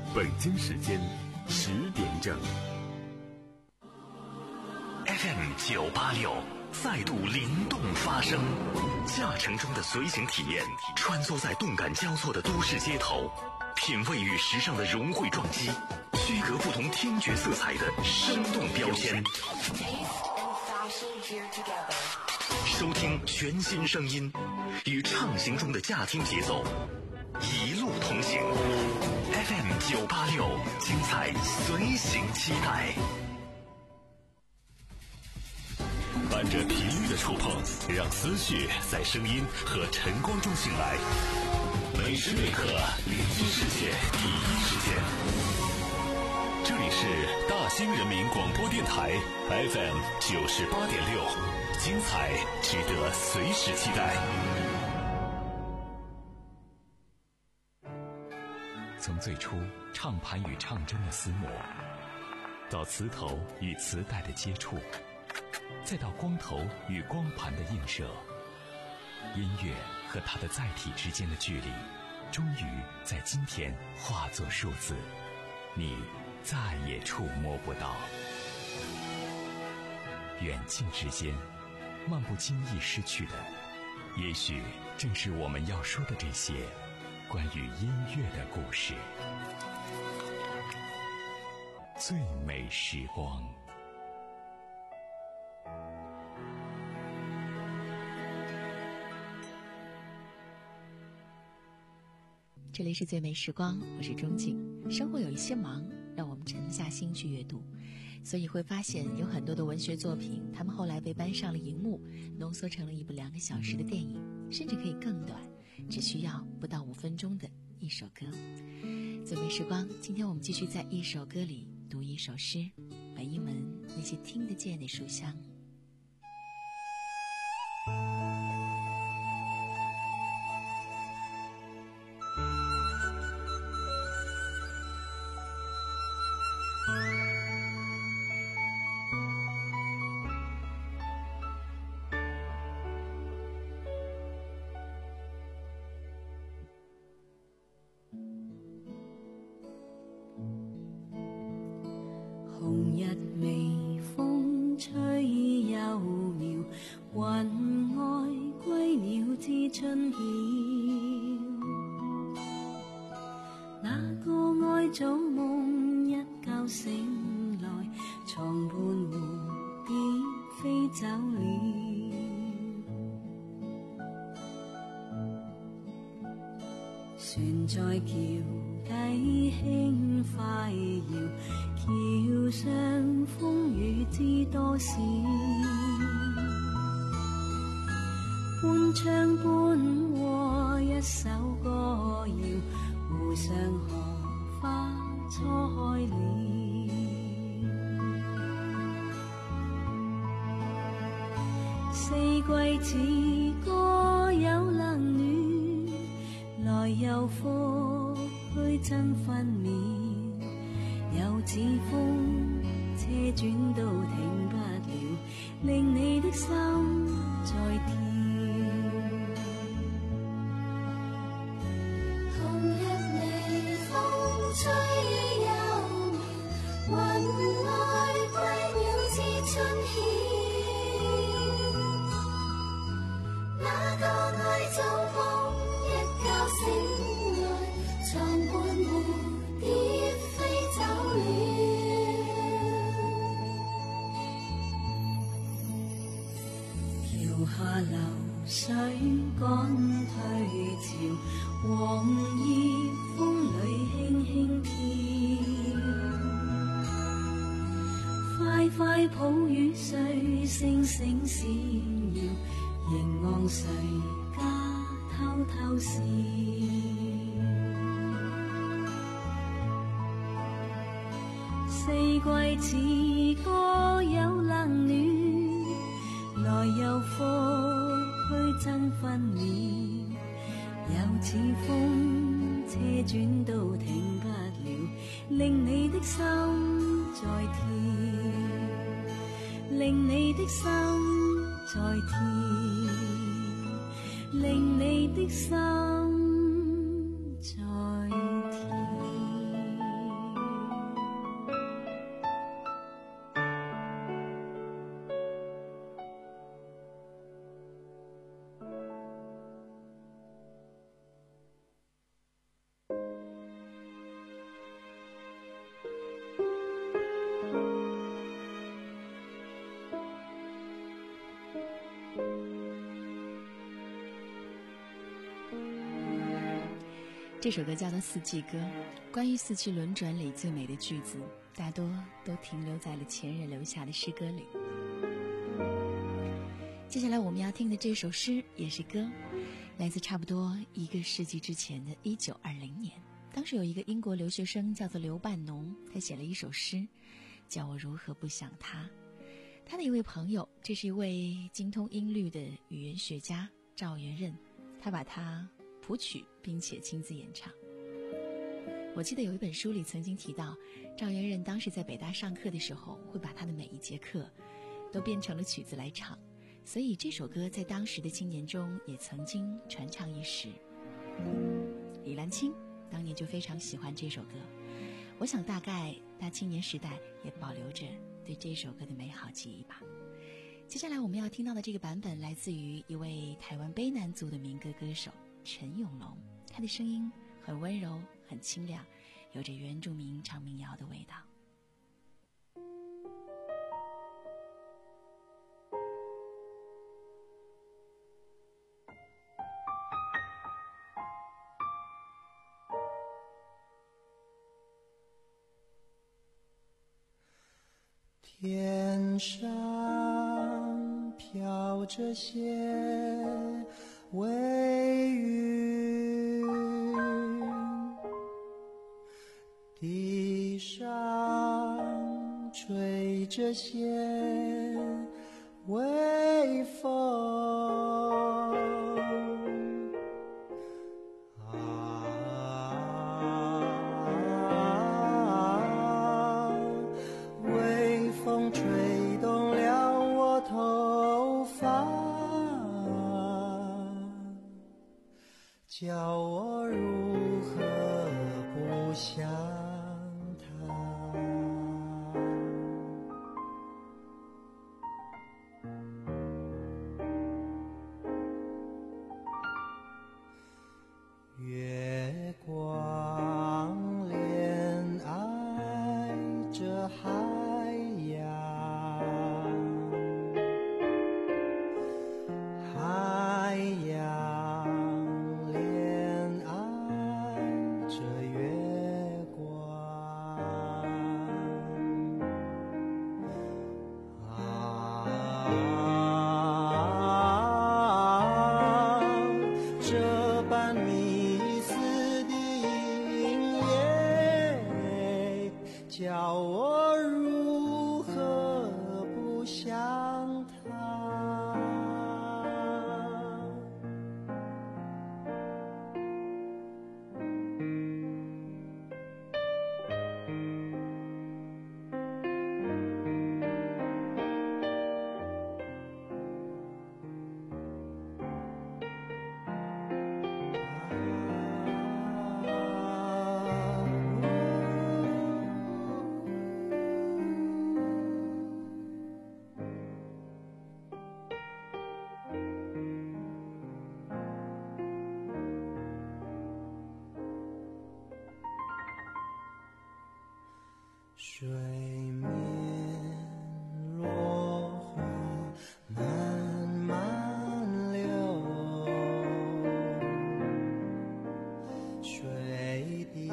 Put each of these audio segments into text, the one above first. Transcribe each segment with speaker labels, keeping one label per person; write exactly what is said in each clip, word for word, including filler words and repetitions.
Speaker 1: 北京时间十点整。
Speaker 2: F M 九八六再度灵动发声，驾乘中的随行体验，穿梭在动感交错的都市街头，品味与时尚的融汇撞击，区隔不同听觉色彩的生动标签。收听全新声音，与畅行中的驾听节奏一路同行。F M 九八六，精彩随行期待。伴着频率的触碰，让思绪在声音和晨光中醒来。每时每刻，聆听世界第一时间。这里是大兴人民广播电台 F M 九十八点六，精彩值得随时期待。从最初唱盘与唱针的厮磨，到磁头与磁带的接触，再到光头与光盘的映射，音乐和它的载体之间的距离，终于在今天化作数字，你再也触摸不到。远近之间，漫不经意失去的，也许正是我们要说的这些关于音乐的故事。最美时光。
Speaker 3: 这里是最美时光，我是钟静。生活有一些忙，让我们沉下心去阅读，所以会发现有很多的文学作品，他们后来被搬上了荧幕，浓缩成了一部两个小时的电影，甚至可以更短，只需要不到五分钟的一首歌。最美时光，今天我们继续在一首歌里读一首诗，闻一闻那些听得见的书香。
Speaker 4: 紅日微風吹幼苗，雲外歸鳥知春曉。那個愛早夢一覺醒來，床畔蝴蝶飛走了。船在橋底輕快搖，橋上風雨知多少，半唱半和一首歌謠，湖上荷花初開了。四季似歌有冷暖，來又復去爭分秒，又似風車轉都停不了，令你的心在跳。紅日微風吹幼苗，雲外歸鳥知春曉。那個愛早夢一覺醒來，床畔蝴蝶飛走了。橋下流水趕退潮，黃葉風裏輕輕飄。快快抱與誰星星閃耀，凝望誰家偷偷笑。四季似歌有冷暖，來又復去爭分秒，又似風車轉都停不了，令你的心在跳，令你的心在跳，令你的心在跳。
Speaker 3: 这首歌叫做《四季歌》，关于四季轮转里最美的句子，大多都停留在了前人留下的诗歌里。接下来我们要听的这首诗也是歌，来自差不多一个世纪之前的一九二零年。当时有一个英国留学生叫做刘半农，他写了一首诗，叫我如何不想他。他的一位朋友，这是一位精通音律的语言学家赵元任，他把它谱曲并且亲自演唱。我记得有一本书里曾经提到，赵元任当时在北大上课的时候，会把他的每一节课都变成了曲子来唱，所以这首歌在当时的青年中也曾经传唱一时。李兰清当年就非常喜欢这首歌，我想大概他青年时代也保留着对这首歌的美好记忆吧。接下来我们要听到的这个版本来自于一位台湾卑南族的民歌歌手陈永龙，他的声音很温柔很清亮，有着原住民唱民谣的味道。
Speaker 5: 天上飘着些微云，地上吹着些微风，吹动了我头发，叫我如何不想他。月光恋爱着海海洋恋爱着月光啊，这般迷思的音乐，叫我如何不想他。水面落花慢慢流，水滴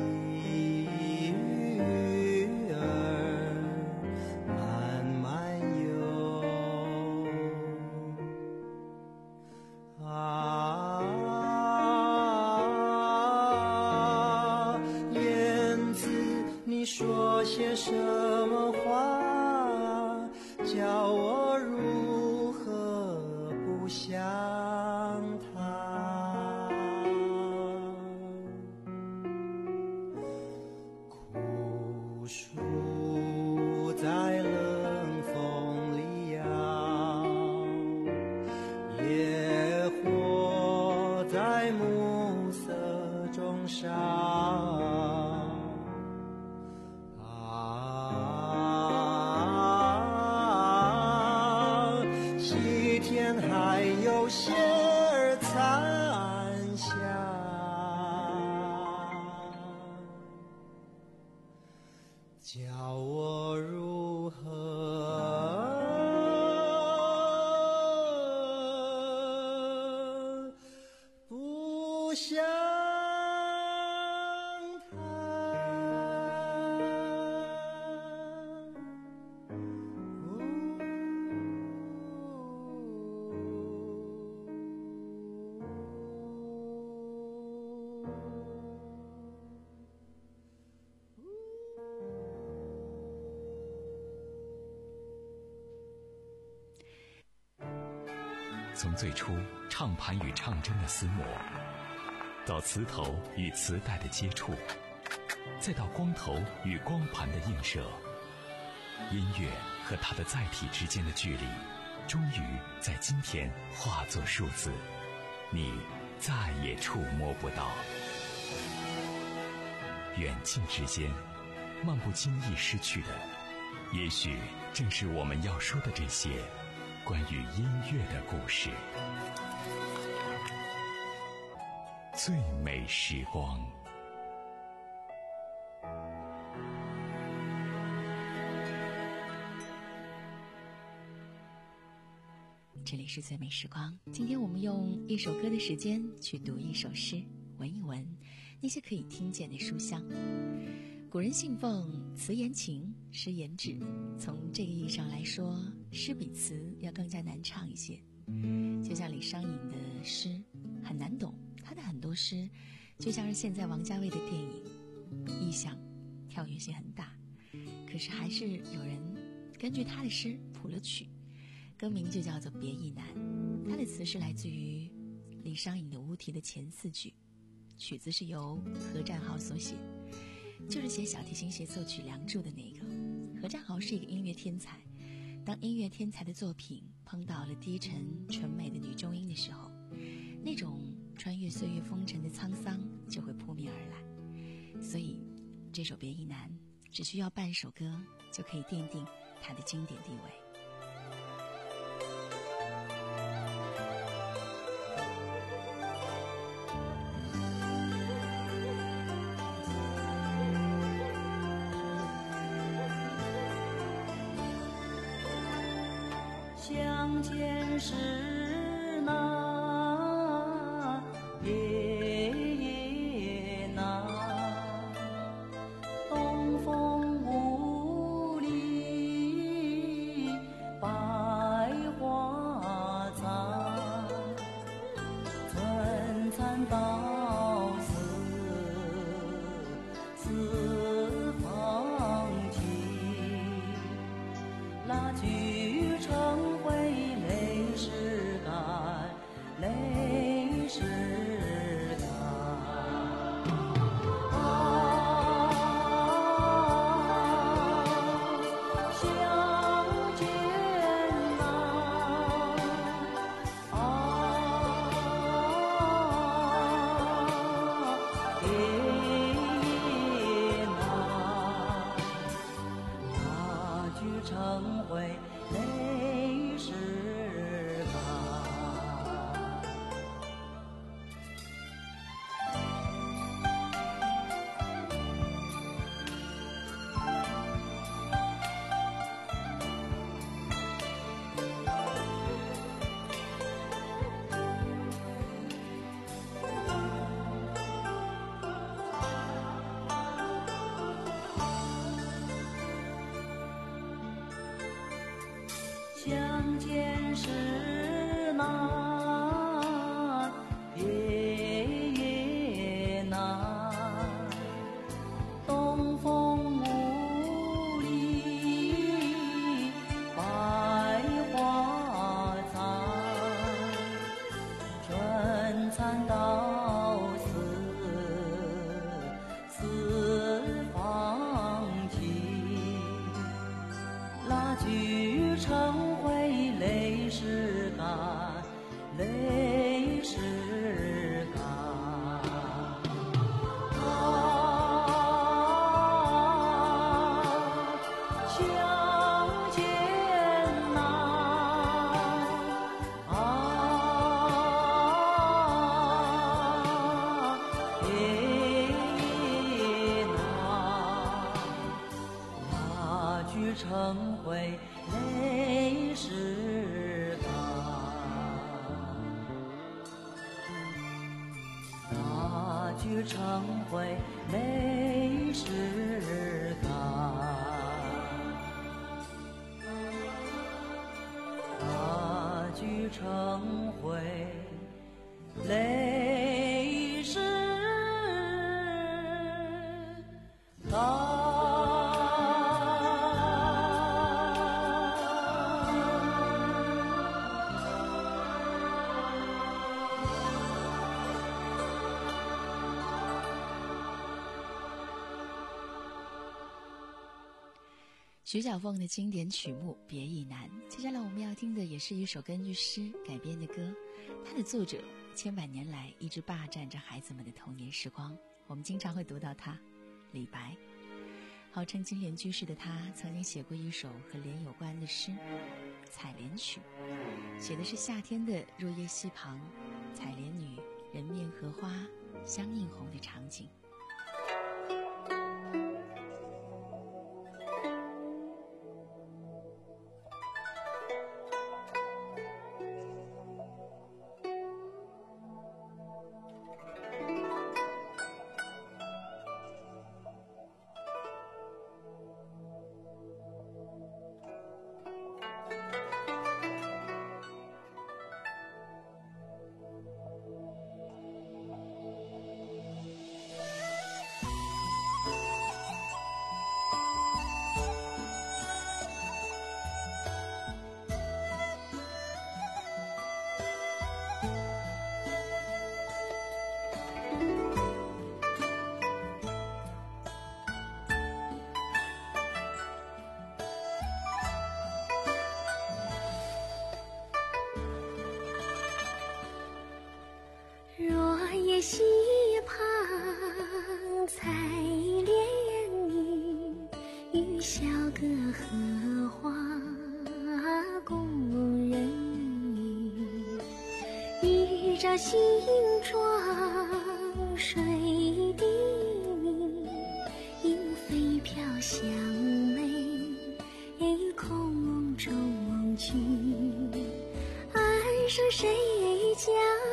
Speaker 5: 鱼儿慢慢游啊，燕子你说些什么话，叫我如何不想他。枯树在冷风里摇，野火在暮色中烧啊，西天还有些儿残霞，叫我如何不想
Speaker 2: 从最初唱盘与唱针的厮磨，到磁头与磁带的接触，再到光头与光盘的映射，音乐和它的载体之间的距离，终于在今天化作数字，你再也触摸不到。远近之间，漫不经意失去的，也许正是我们要说的这些关于音乐的故事。最美时光，
Speaker 3: 这里是最美时光。今天我们用一首歌的时间去读一首诗，闻一闻那些可以听见的书香。古人信奉词言情，诗言志，从这个意义上来说，诗比词要更加难唱一些。就像李商隐的诗很难懂，他的很多诗就像是现在王家卫的电影，意象跳跃性很大，可是还是有人根据他的诗谱了曲，歌名就叫做《别意难》。他的词是来自于李商隐的《无题》的前四句，曲子是由何占豪所写，就是写小提琴协奏曲《梁祝》的那个。何占豪是一个音乐天才，当音乐天才的作品碰到了低沉纯美的女中音的时候，那种穿越岁月风尘的沧桑就会扑面而来。所以这首《别意难》只需要半首歌就可以奠定它的经典地位。
Speaker 4: 相见时难，别也难。东风无力，百花残。春蚕到死，丝方尽。蜡炬成灰泪始干，泪始干。啊，相见难，啊，别也难。蜡炬成灰泪始干。相见时难，别也难。东风无力，百花残。春蚕到死，丝方尽。蜡炬成灰泪始干，泪始干。啊，相见难，啊，别也难。蜡炬成灰泪始干，蜡炬成灰泪始干。蜡炬成灰泪始干。
Speaker 3: 徐小凤的经典曲目《别亦难》。接下来我们要听的也是一首根据诗改编的歌，它的作者千百年来一直霸占着孩子们的童年时光，我们经常会读到他，李白。号称金莲居士的他曾经写过一首和莲有关的诗《采莲曲》，写的是夏天的若叶溪旁，采莲女人面荷花相映红的场景。
Speaker 4: 溪旁采莲女，与小阁荷花共人语。玉照新妆水滴明，莺飞飘香美空中去。岸上谁家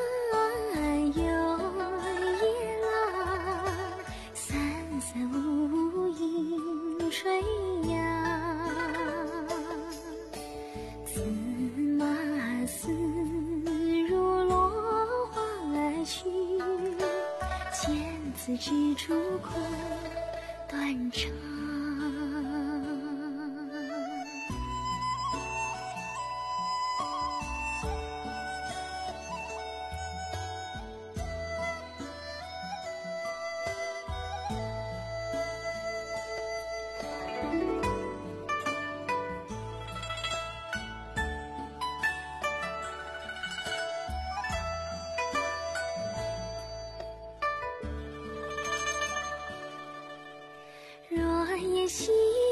Speaker 4: 吹呀，子马似如落花而去，见此之处空断肠。溪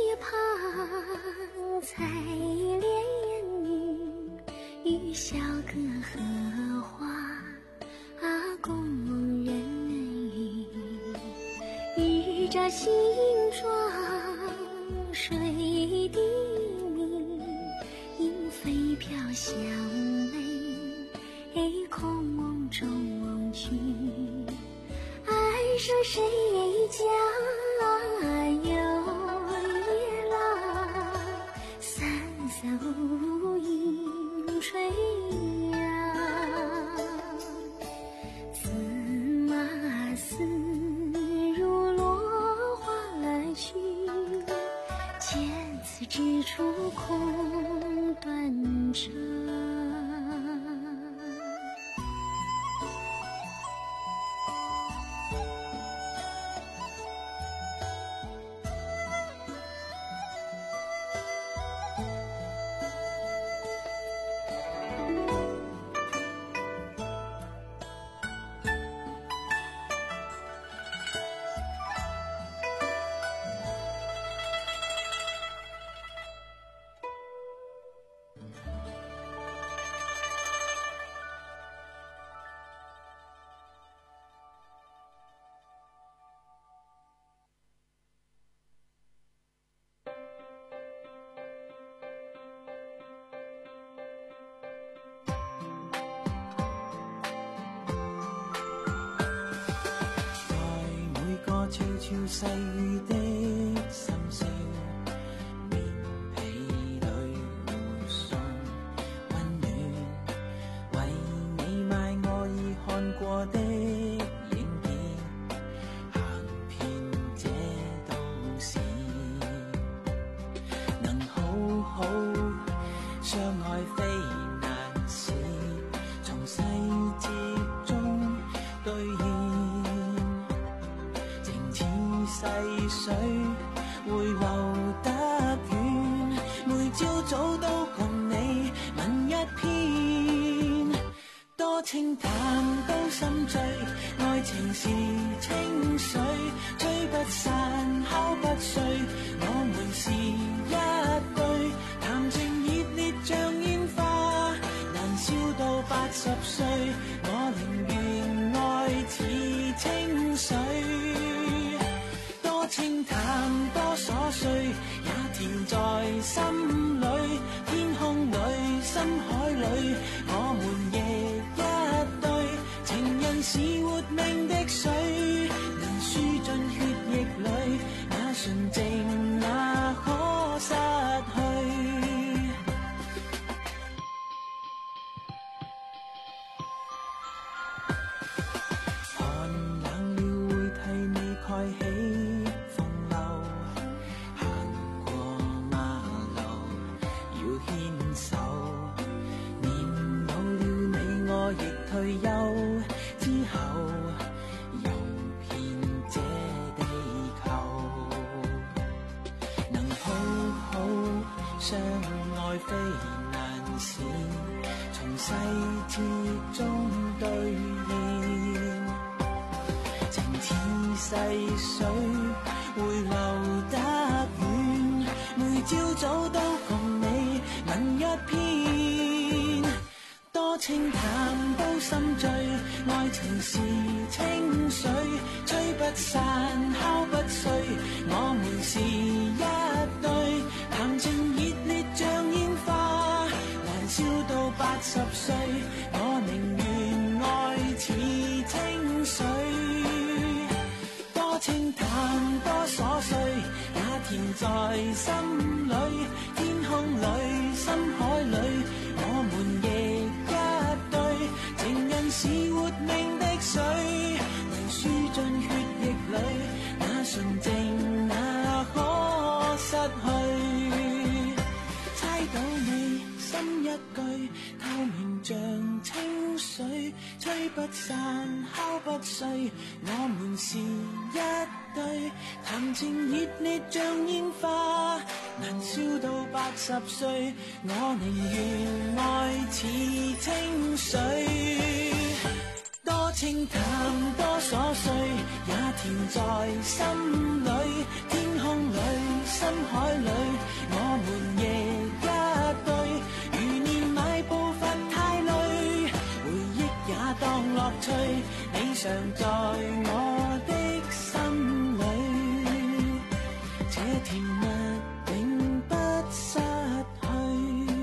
Speaker 4: 旁采莲女，与小阁荷花共人语。玉照新妆水滴明，莺飞飘香美空中去。岸上谁家无影吹呀，子马似如落花而去，见此之处空断肠。
Speaker 5: 悄悄細語的深宵，棉被裏互送溫暖，為你買我已看過的影片，行遍這都市，能好好相愛非難事，從細節中兌現。細水會流得遠。 朝早都共你吻一篇，多清淡都心醉，愛情是清水，吹不散敲不碎，我們是一對，談情熱烈像煙花，難笑到八十歲，我寧願愛似清水，多清淡多瑣碎，也填在心裏，天空裏深海裏，我們亦一對，情人是活命的水，能輸進血液裏，那純淨那可失去。寒冷了會替你蓋起風褸，行過馬路要牽手，年老了你我亦退休之後，遊遍這地球，能好好相愛非難事，從細節中兌現，情似細水會流得遠，每朝早都共你吻一篇，多清淡都心醉，愛情是清水，吹不散敲不碎，我們是一對，談情熱烈像煙花，難笑到八十歲，我寧願愛似清水，多清淡多瑣碎，也填在心裏，天空裏深海裏，我們亦一對，情人是活命的水，能輸進血液裏，那純淨那可失去，猜到你心一句，透明像清水，吹不散敲不碎，我們是一對，談情熱烈像煙花，難笑到八十歲，我寧願愛似清水，多清淡多瑣碎，也填在心裏，天空裏深海裏，我們亦一對，如年邁步伐太累，回憶也當樂趣，你常在我的心裏，這甜蜜永不失去。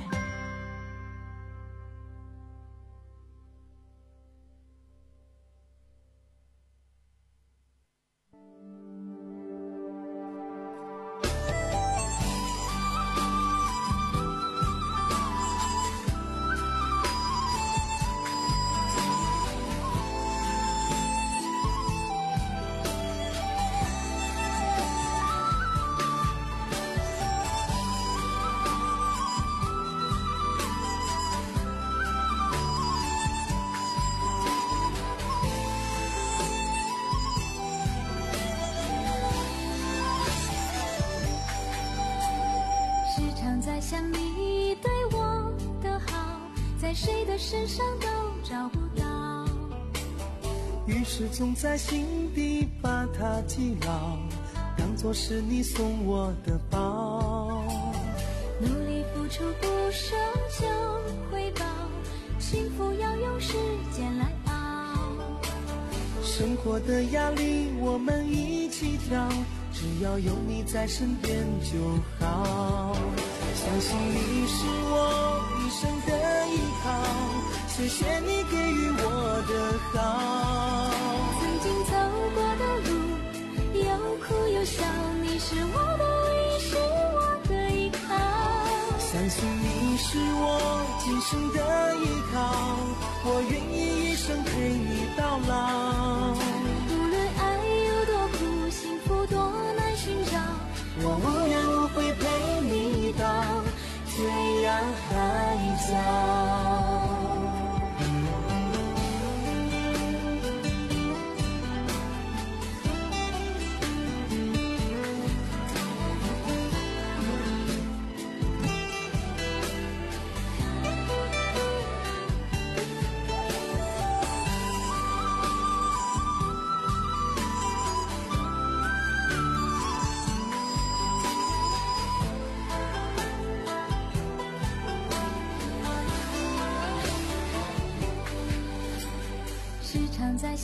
Speaker 4: 想你对我的好，在谁的身上都找不到，
Speaker 6: 于是总在心底把它记牢，当作是你送我的宝。
Speaker 4: 努力付出不奢求回报，幸福要用时间来熬，
Speaker 6: 生活的压力我们一起挑，只要有你在身边就好。相信你是我一生的依靠，谢谢你给予我的好。
Speaker 4: 曾经走过的路有哭有笑，你是我的唯一，是我的依靠。
Speaker 6: 相信你是我今生的依靠，我愿意一生陪你到老。
Speaker 4: 无论爱有多苦，幸福多难寻找，
Speaker 6: 我无怨无悔陪你到天涯海角。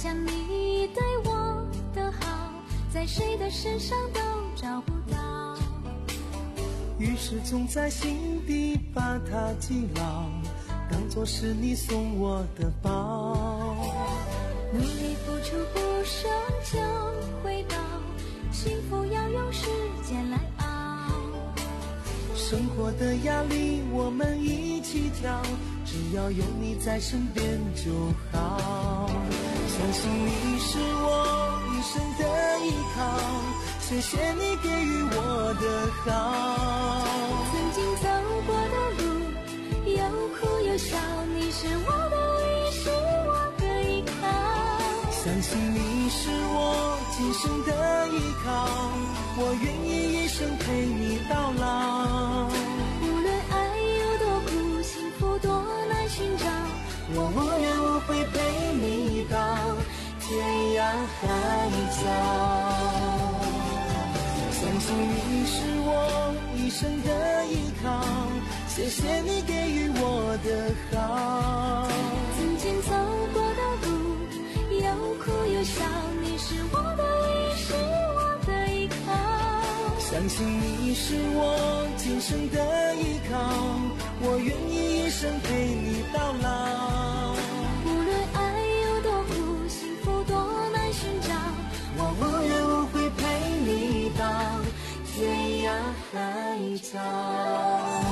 Speaker 4: 想你对我的好，在谁的身上都找不到。
Speaker 6: 于是总在心底把它记牢，当作是你送我的宝。
Speaker 4: 努力付出不奢求回报，幸福要用时间来熬。
Speaker 6: 生活的压力我们一起挑，只要有你在身边就好。相信你是我一生的依靠，谢谢你给予我的好。
Speaker 4: 曾经走过的路有哭有笑，你是我的唯一，是我的依靠。
Speaker 6: 相信你是我今生的依靠，我愿意一生陪你到老。
Speaker 4: 无论爱有多苦，幸福多难寻找，
Speaker 6: 我无怨无悔陪你到天涯海角。相信你是我一生的依靠，谢谢你给予我的好。
Speaker 4: 曾经走过的路有哭有笑，你是我的唯一，是我的依靠。
Speaker 6: 相信你是我今生的依靠，我愿意一生陪你到老。
Speaker 4: 无论爱有多苦，幸福多难寻找，
Speaker 6: 我无怨无悔陪你到天涯海角。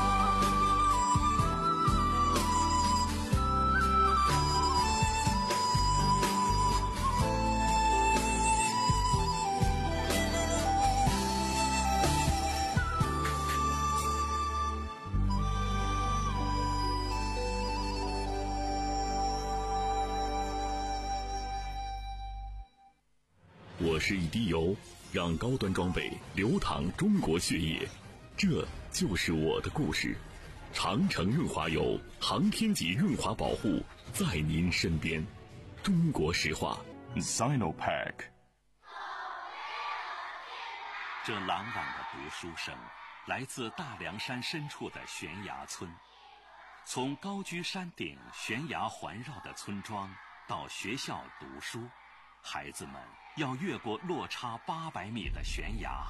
Speaker 2: 我是一滴油，让高端装备流淌中国血液，这就是我的故事。长城润滑油，航天级润滑保护，在您身边。中国石化 Sinopec。
Speaker 7: 这朗朗的读书声来自大凉山深处的悬崖村。从高居山顶悬崖环绕的村庄到学校读书，孩子们要越过落差八百米的悬崖，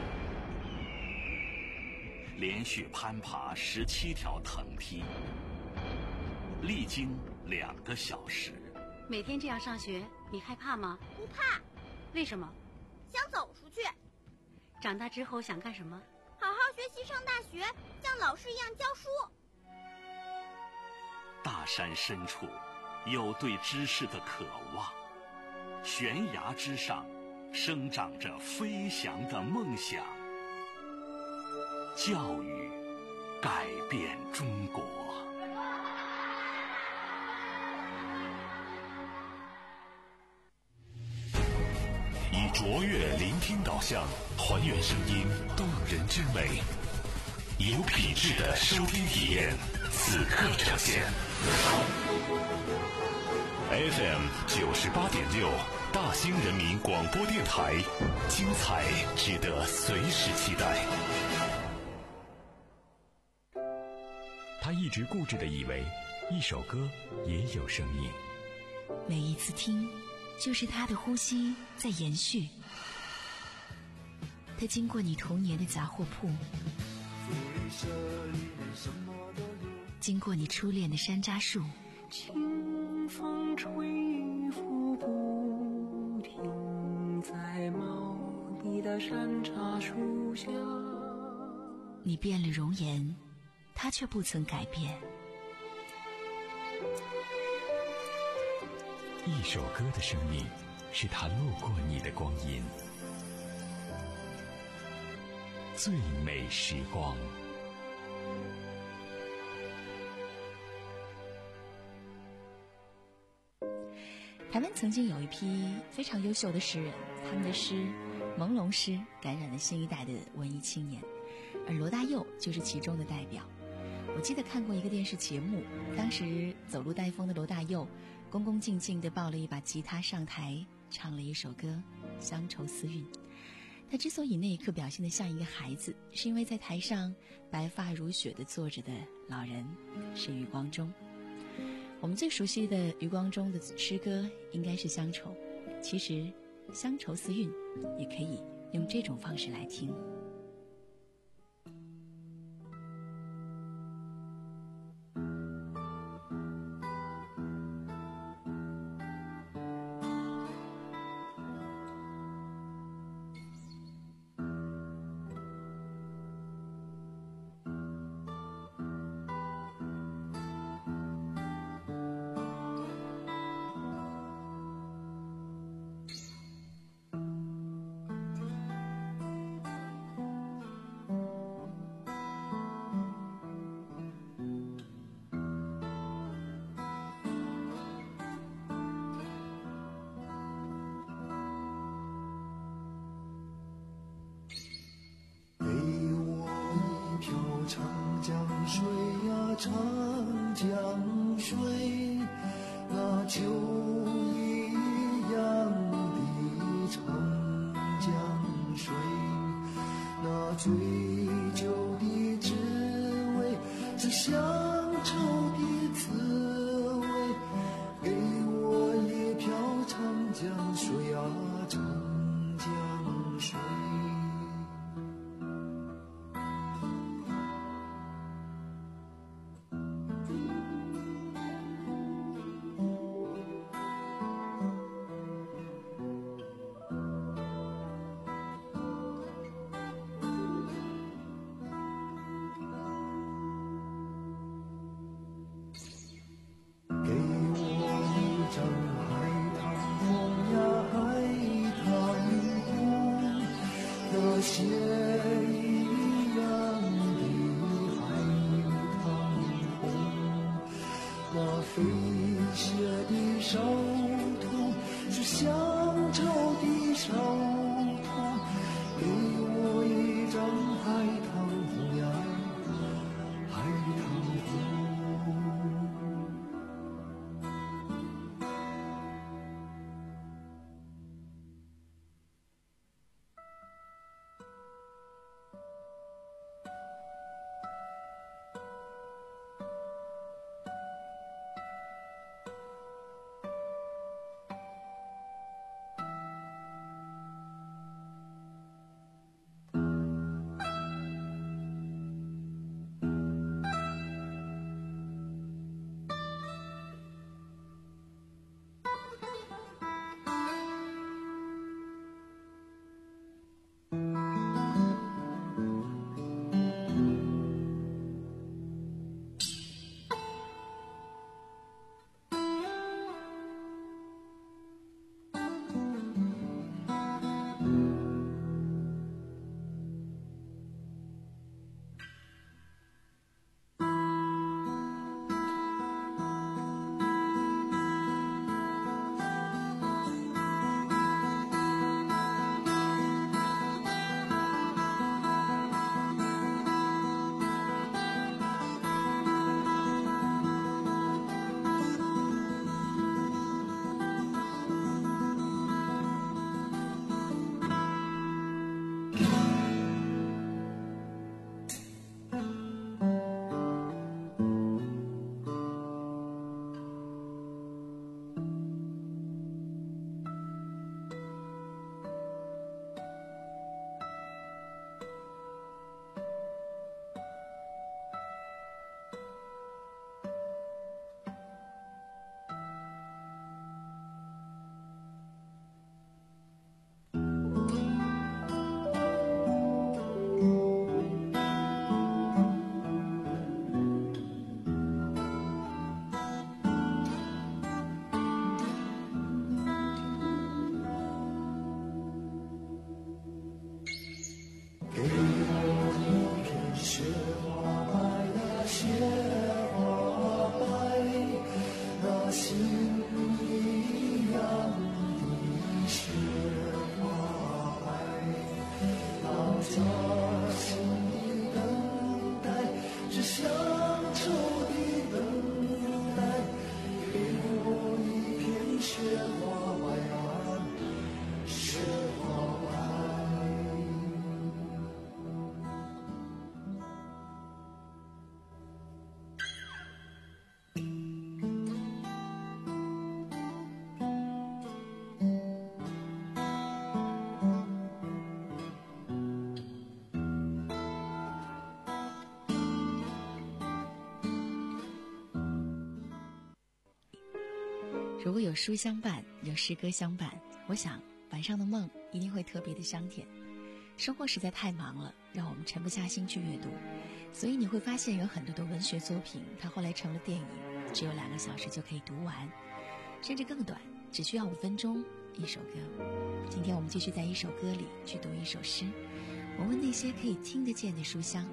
Speaker 7: 连续攀爬十七条藤梯，历经两个小时。
Speaker 8: 每天这样上学，你害怕吗？
Speaker 9: 不怕。
Speaker 8: 为什么？
Speaker 9: 想走出去。
Speaker 8: 长大之后想干什么？
Speaker 9: 好好学习，上大学，像老师一样教书。
Speaker 7: 大山深处有对知识的渴望，悬崖之上生长着飞翔的梦想。教育改变中国。
Speaker 2: 以卓越聆听导向，还原声音动人之美，有品质的收听体验，此刻呈现。F M 九十八点六，大兴人民广播电台，精彩值得随时期待。他一直固执地以为，一首歌也有生命。
Speaker 3: 每一次听，就是他的呼吸在延续。他经过你童年的杂货铺，经过你初恋的山楂树，
Speaker 5: 清风吹拂不停，在茂密的山楂树下。
Speaker 3: 你变了容颜，他却不曾改变。
Speaker 2: 一首歌的生命，是他路过你的光阴。最美时光。
Speaker 3: 台湾曾经有一批非常优秀的诗人，他们的诗朦胧诗感染了新一代的文艺青年，而罗大佑就是其中的代表。我记得看过一个电视节目，当时走路带风的罗大佑恭恭敬敬地抱了一把吉他上台，唱了一首歌《乡愁思韵》。他之所以那一刻表现得像一个孩子，是因为在台上白发如雪地坐着的老人是余光中。 我们最熟悉的余光中的诗歌应该是《乡愁》，其实《乡愁似韵》也可以用这种方式来听。
Speaker 6: 江水呀，长江水，那秋一样的长江水，那醉酒的滋味，这乡愁的滋味，给我一瓢长江水啊，长江水。血一样的海棠红，那飞雪的烧土是乡愁的烧土，给我一张海棠红呀，海棠红。
Speaker 3: 如果有书相伴，有诗歌相伴，我想晚上的梦一定会特别的香甜。生活实在太忙了，让我们沉不下心去阅读，所以你会发现有很多的文学作品，它后来成了电影，只有两个小时就可以读完，甚至更短，只需要五分钟一首歌。今天我们继续在一首歌里去读一首诗，我问那些可以听得见的书香。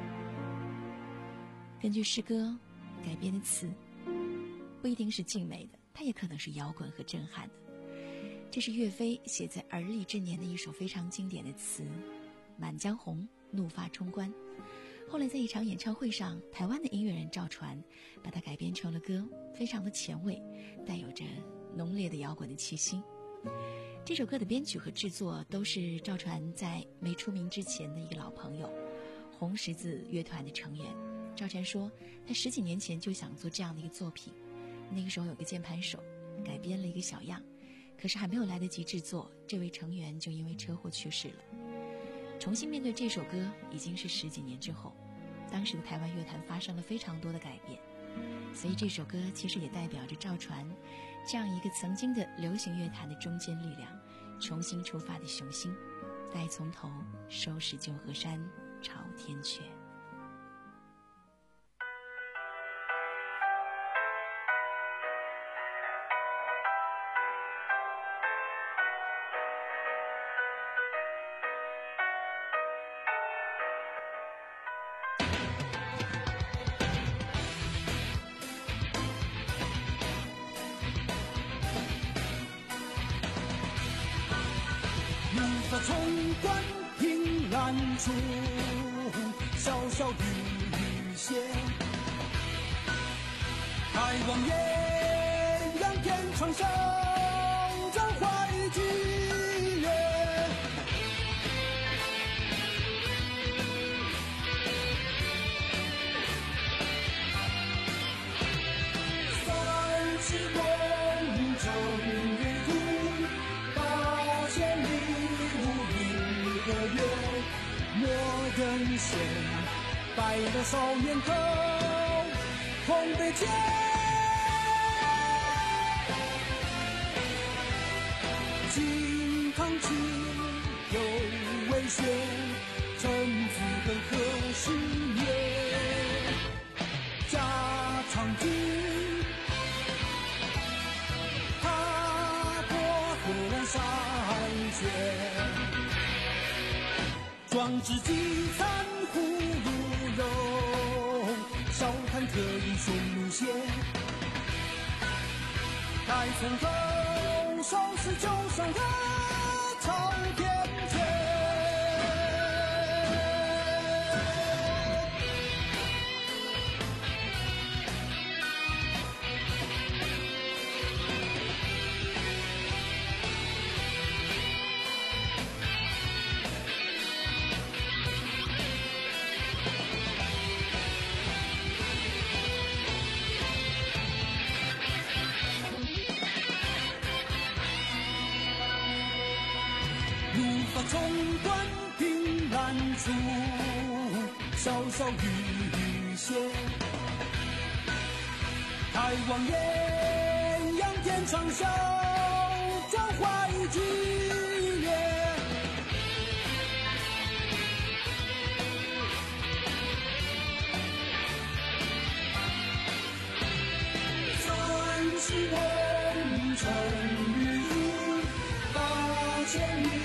Speaker 3: 根据诗歌改编的词，不一定是静美的，它也可能是摇滚和震撼的。这是岳飞写在而立之年的一首非常经典的词《满江红·怒发冲冠》。后来在一场演唱会上，台湾的音乐人赵传把它改编成了歌，非常的前卫，带有着浓烈的摇滚的气息。这首歌的编曲和制作都是赵传在没出名之前的一个老朋友，红十字乐团的成员。赵传说他十几年前就想做这样的一个作品，那个时候有个键盘手改编了一个小样，可是还没有来得及制作，这位成员就因为车祸去世了。重新面对这首歌已经是十几年之后，当时的台湾乐坛发生了非常多的改变，所以这首歌其实也代表着赵传这样一个曾经的流行乐坛的中坚力量重新出发的雄心，待从头收拾旧河山，朝天阙。
Speaker 6: 冲冠凭栏处，潇潇雨歇。抬望艳阳天长啸，张怀举月。三十功成于途，八千里莫等闲，白了少年头，红杯剑。靖康耻，犹未雪，臣子本何时灭？家常居，踏破河南山泉。壮志饥餐胡如肉，笑看客饮匈奴血。待从头收拾旧山河，朝天阙。冲冠凭栏处，潇潇雨歇。抬望艳阳天长啸，张怀举月。三十功成于途，八千里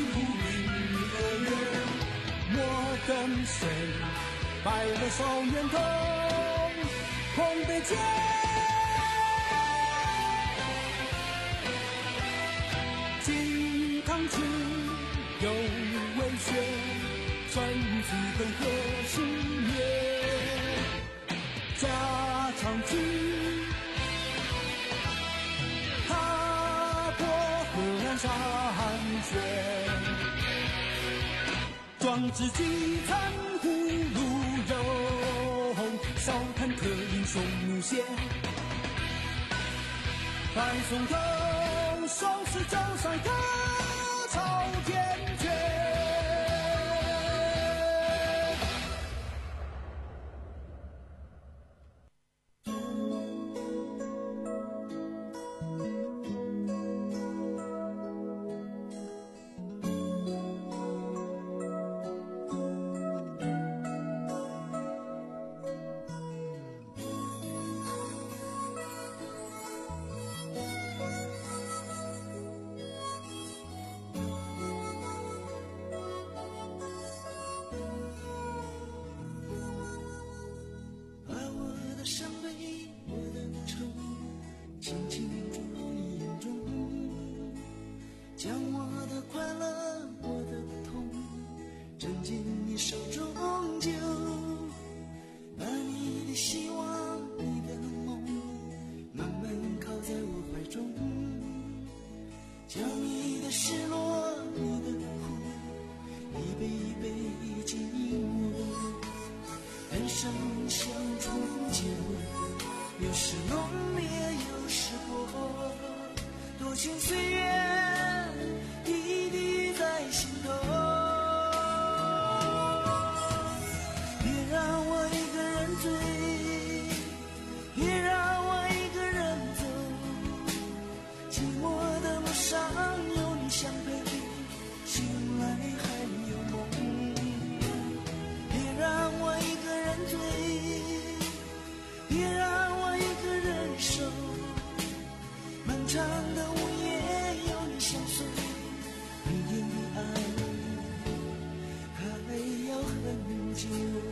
Speaker 6: 等谁白了少年头，红杯剑。靖康耻，犹未雪，臣子本何时灭？家常居，踏破河南山泉。壮志饥餐胡如肉，笑看客饮匈奴血。待从头收拾旧山河，朝天阙。 生像春酒，有时浓烈有时薄，多情岁月滴滴在心头。别让我一个人醉，别让我一个人走，寂寞的路上有你相陪，醒来还有梦。别让我一个人醉，别让我一个人守，漫长的午夜有你相随，明天的爱还要很久。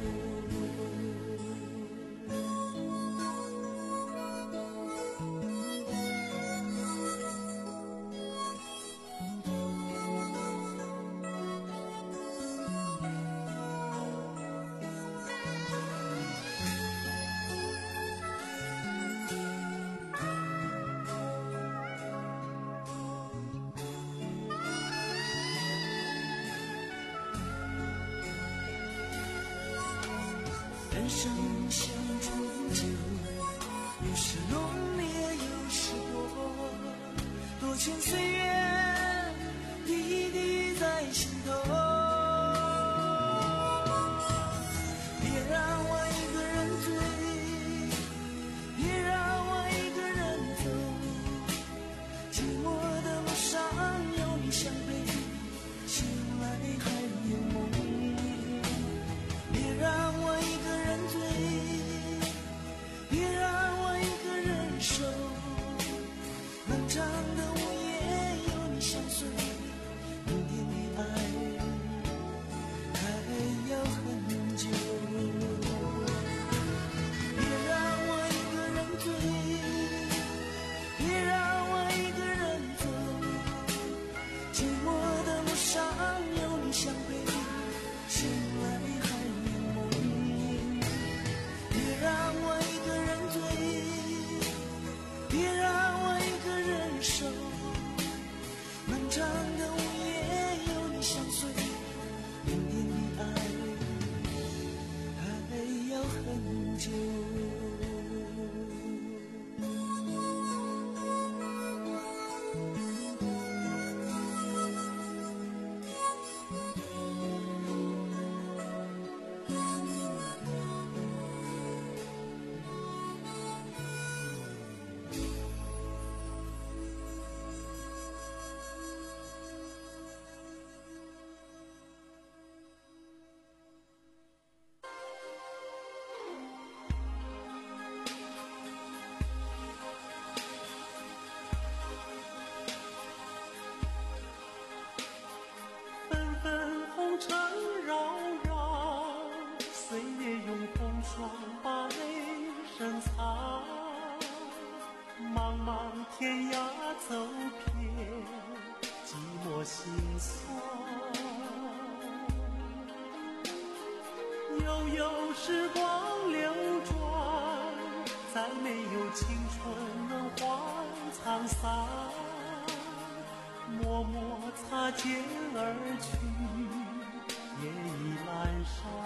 Speaker 6: 人生像春酒，有时浓烈有时薄，多情岁月滴滴在心头。别让我一个人醉，别让我一个人走，寂寞的路上有你相陪，醒来还有梦。别让我一个人醉，别让我一个人守，漫长的午夜有你相随，明天的爱还要很久。别让我一个人醉，别让我一个人走，寂寞的路上有你相陪，醒来还别让我一个人醉，别让我一个人守，漫长的午夜有你相随，明天的爱还要很久。
Speaker 10: 天涯走遍，寂寞心酸。悠悠时光流转，再没有青春能换沧桑。默默擦肩而去，夜已阑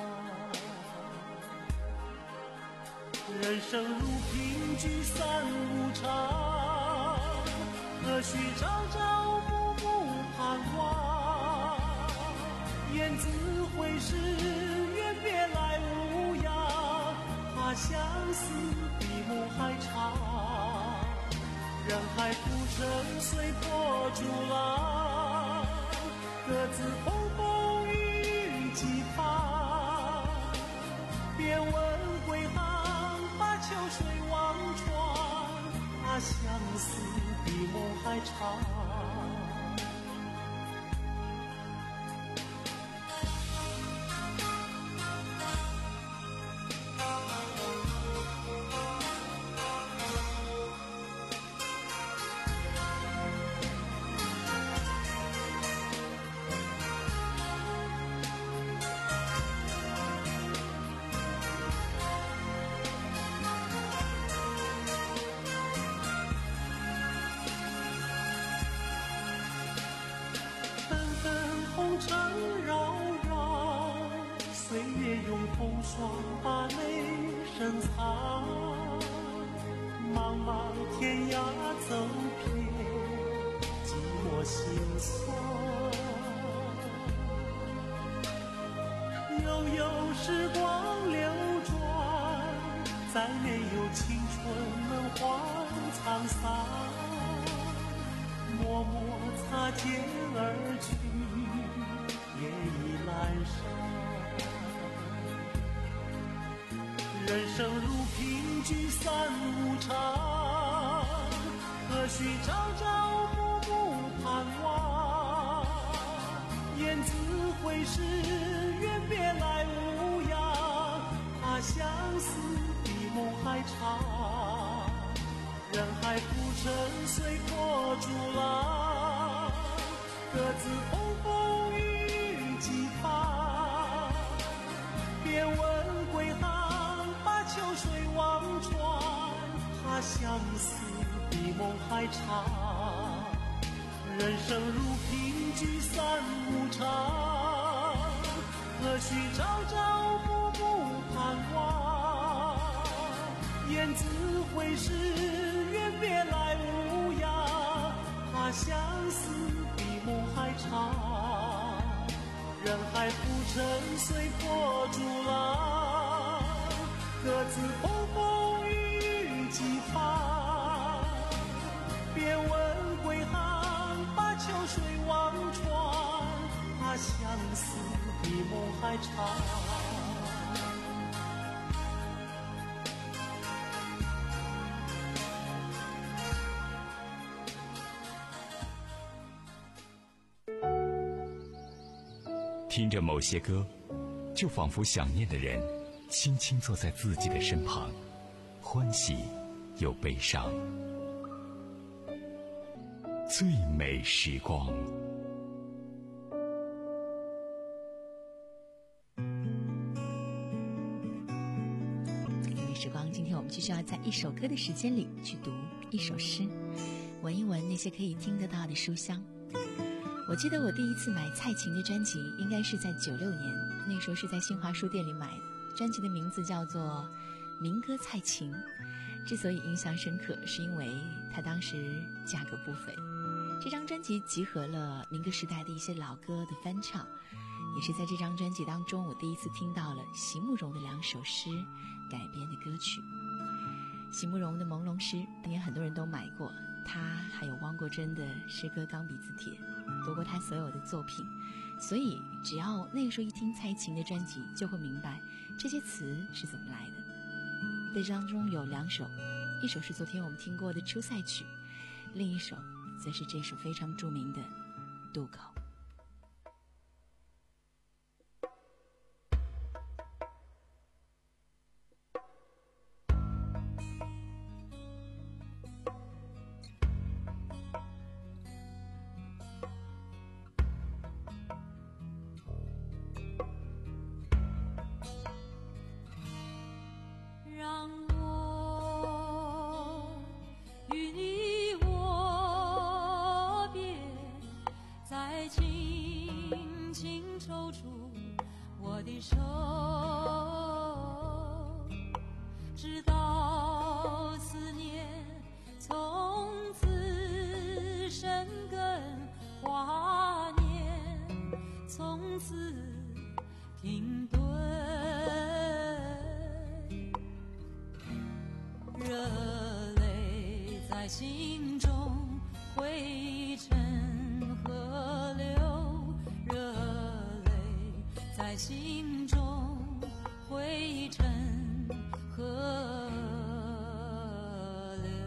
Speaker 10: 珊。人生如萍，聚散无常，何须朝朝暮暮盼望？雁字回时，愿别来无恙。怕相思比梦还长，人海浮沉，随波逐浪，各自风风雨雨几番。别问归航，把秋水望穿，怕相思比梦还长。 双把泪深藏，茫茫天涯走遍寂寞心酸。悠悠时光流转，再没有青春能换沧桑。默默擦肩而去，夜已阑珊。人生如凭据散无常，何须朝朝暮暮盼望？雁字回时，愿别来无恙。怕相思比梦还长，人海浮沉随波逐浪，各自风风雨雨几番。别问归航，把秋水望穿。怕相思比梦还长，人生如凭据散无常，何须朝朝暮暮盼望？雁字回时，愿别来无恙。怕相思比梦还长，人海浮沉随波逐浪，各自风风雨雨几番。别问归航，把秋水望穿。怕相思比梦还长。
Speaker 2: 听着某些歌，就仿佛想念的人轻轻坐在自己的身旁，欢喜又悲伤。最美时光。
Speaker 3: 最美时光，今天我们就需要在一首歌的时间里去读一首诗，闻一闻那些可以听得到的书香。我记得我第一次买蔡琴的专辑应该是在九六年，那时候是在新华书店里买的，专辑的名字叫做《民歌蔡琴》。之所以印象深刻，是因为她当时价格不菲。这张专辑集合了民歌时代的一些老歌的翻唱，也是在这张专辑当中我第一次听到了席慕容的两首诗改编的歌曲。席慕容的朦胧诗当年很多人都买过，他还有汪国真的诗歌钢笔字帖，读过他所有的作品，所以只要那个时候一听蔡琴的专辑，就会明白这些词是怎么来的。这当中有两首，一首是昨天我们听过的《出塞曲》，另一首则是这首非常著名的《渡口》。
Speaker 4: 让我与你握别，再轻轻抽出我的手，直到思念从此生根，华年从此停顿。热泪在心中汇成河流，热泪在心中汇成河流。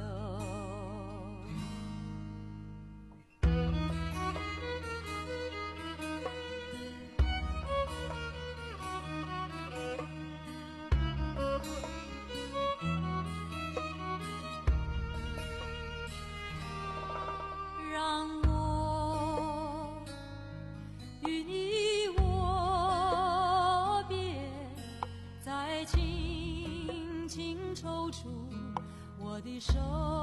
Speaker 4: 让我与你握别，再轻轻抽出我的手，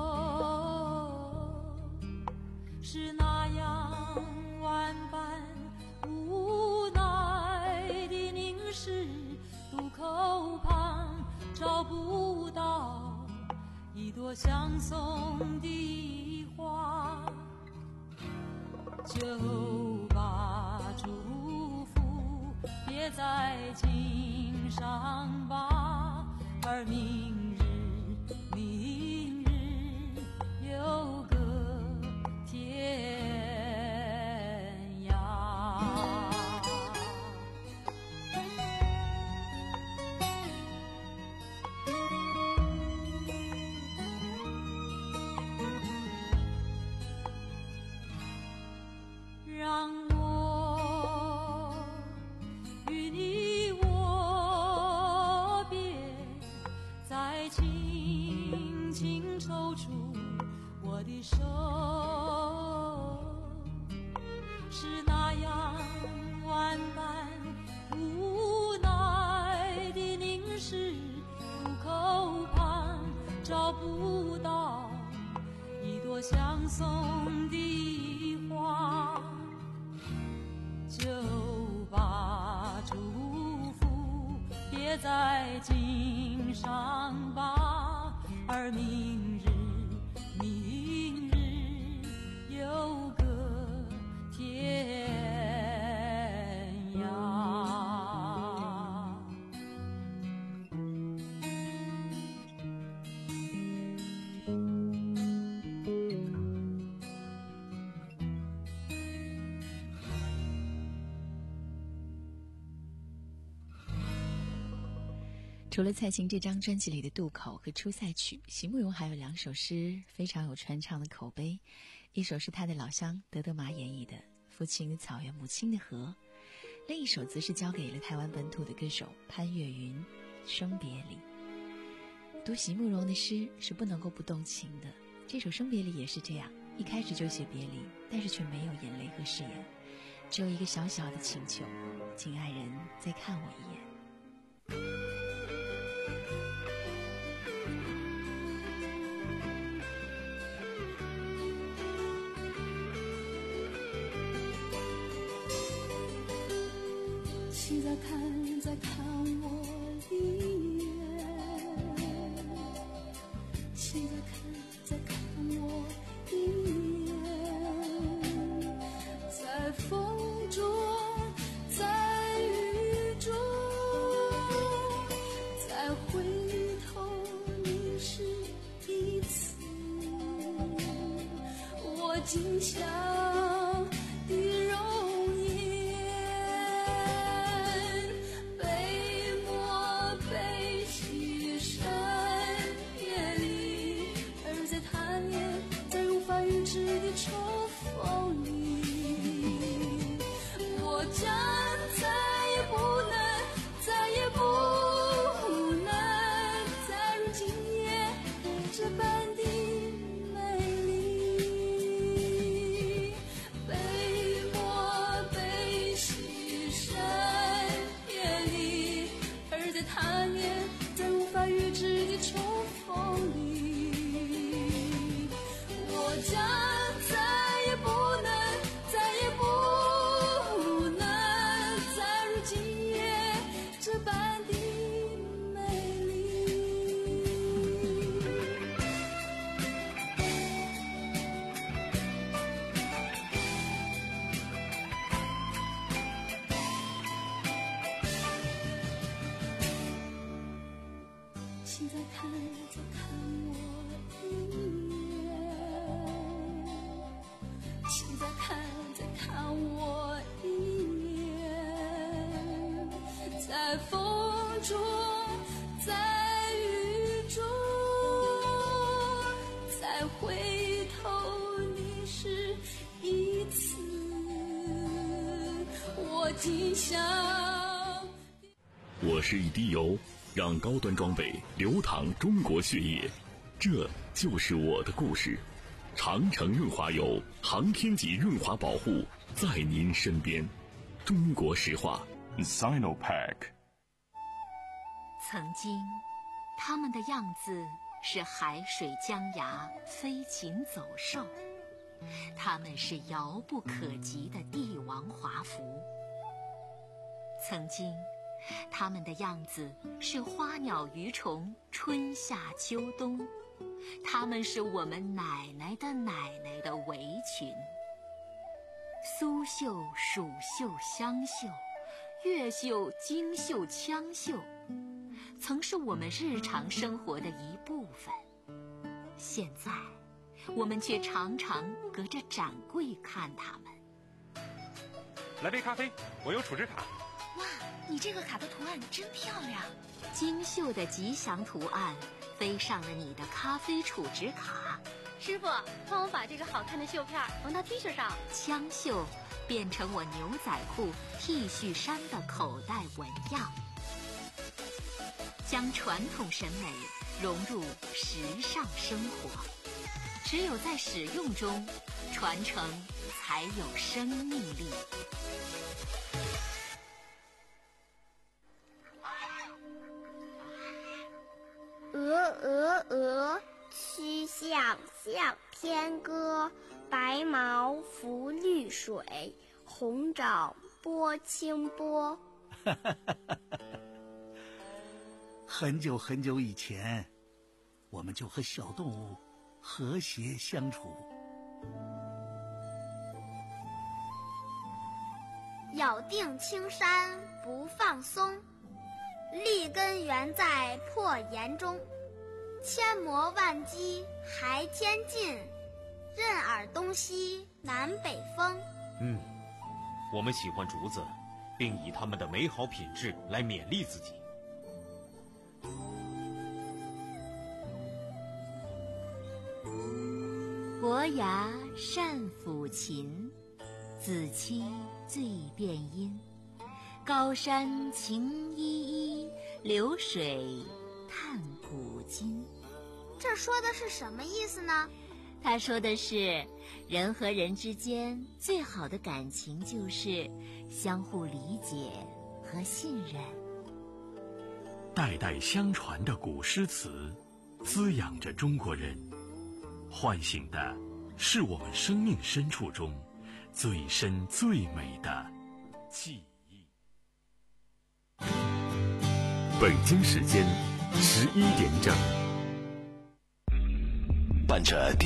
Speaker 4: 是那样万般无奈的凝视渡口。 相送的话，就把祝福别在襟上吧，而明日明日有个天让我与你握别，再轻轻抽出我的手，是那样万般无奈的凝视，入口旁找不到一朵相送的花，就把祝福别在襟上吧，而明日明日有个天涯。
Speaker 3: 除了蔡琴这张专辑里的渡口和出塞曲，席慕容还有两首诗非常有传唱的口碑，一首是他的老乡德德玛演绎的《父亲的草原母亲的河》，另一首则是交给了台湾本土的歌手潘越云《生别离》。读席慕容的诗是不能够不动情的，这首《生别离》也是这样，一开始就写别离，但是却没有眼泪和誓言，只有一个小小的请求，请爱人再看我一眼。
Speaker 4: 请再看再看我一眼，请再看再看我一眼，在风中在雨中，再回头凝视一次我今想的容颜，的重逢里，我将再也不能，再也不能再如今夜这般的美丽，被漠被牺牲别离，而在他年在无法预知的重逢里，我将请再看再看我一眼，请再看再看我一眼，在风中在雨中，再回头凝视一次我今想。
Speaker 2: 我是一滴油，让高端装备流淌中国血液，这就是我的故事。长城润滑油，航天级润滑保护，在您身边。中国石化 Sinopec。
Speaker 11: 曾经他们的样子是海水江崖，飞禽走兽，他们是遥不可及的帝王华服。曾经他们的样子是花鸟鱼虫，春夏秋冬， 它们是我们奶奶的奶奶的围裙。苏绣、蜀绣、湘绣，越绣、京绣、羌绣，曾是我们日常生活的一部分。现在，我们却常常隔着展柜看它们。
Speaker 12: 来杯咖啡，我有储值卡。
Speaker 11: 哇，你这个卡的图案真漂亮！京绣的吉祥图案飞上了你的咖啡储值卡。
Speaker 8: 师傅，帮我把这个好看的绣片缝到 T 恤上。
Speaker 11: 羌绣变成我牛仔裤、T 恤衫的口袋纹样，将传统审美融入时尚生活。只有在使用中，传承才有生命力。
Speaker 9: 鹅鹅鹅，曲项向天歌。白毛浮绿水，红掌拨清波。
Speaker 13: 很久很久以前，我们就和小动物和谐相处。
Speaker 9: 咬定青山不放松，立根原在破岩中。千磨万击还天进，任尔东西南北风。
Speaker 14: 嗯，我们喜欢竹子，并以它们的美好品质来勉励自己。
Speaker 11: 伯牙善抚琴，子期最辨音。高山晴依依，流水叹古今。
Speaker 9: 这说的是什么意思呢？
Speaker 11: 他说的是，人和人之间最好的感情就是相互理解和信任。
Speaker 2: 代代相传的古诗词，滋养着中国人，唤醒的是我们生命深处中最深最美的记忆。
Speaker 1: 北京时间十一点整，伴着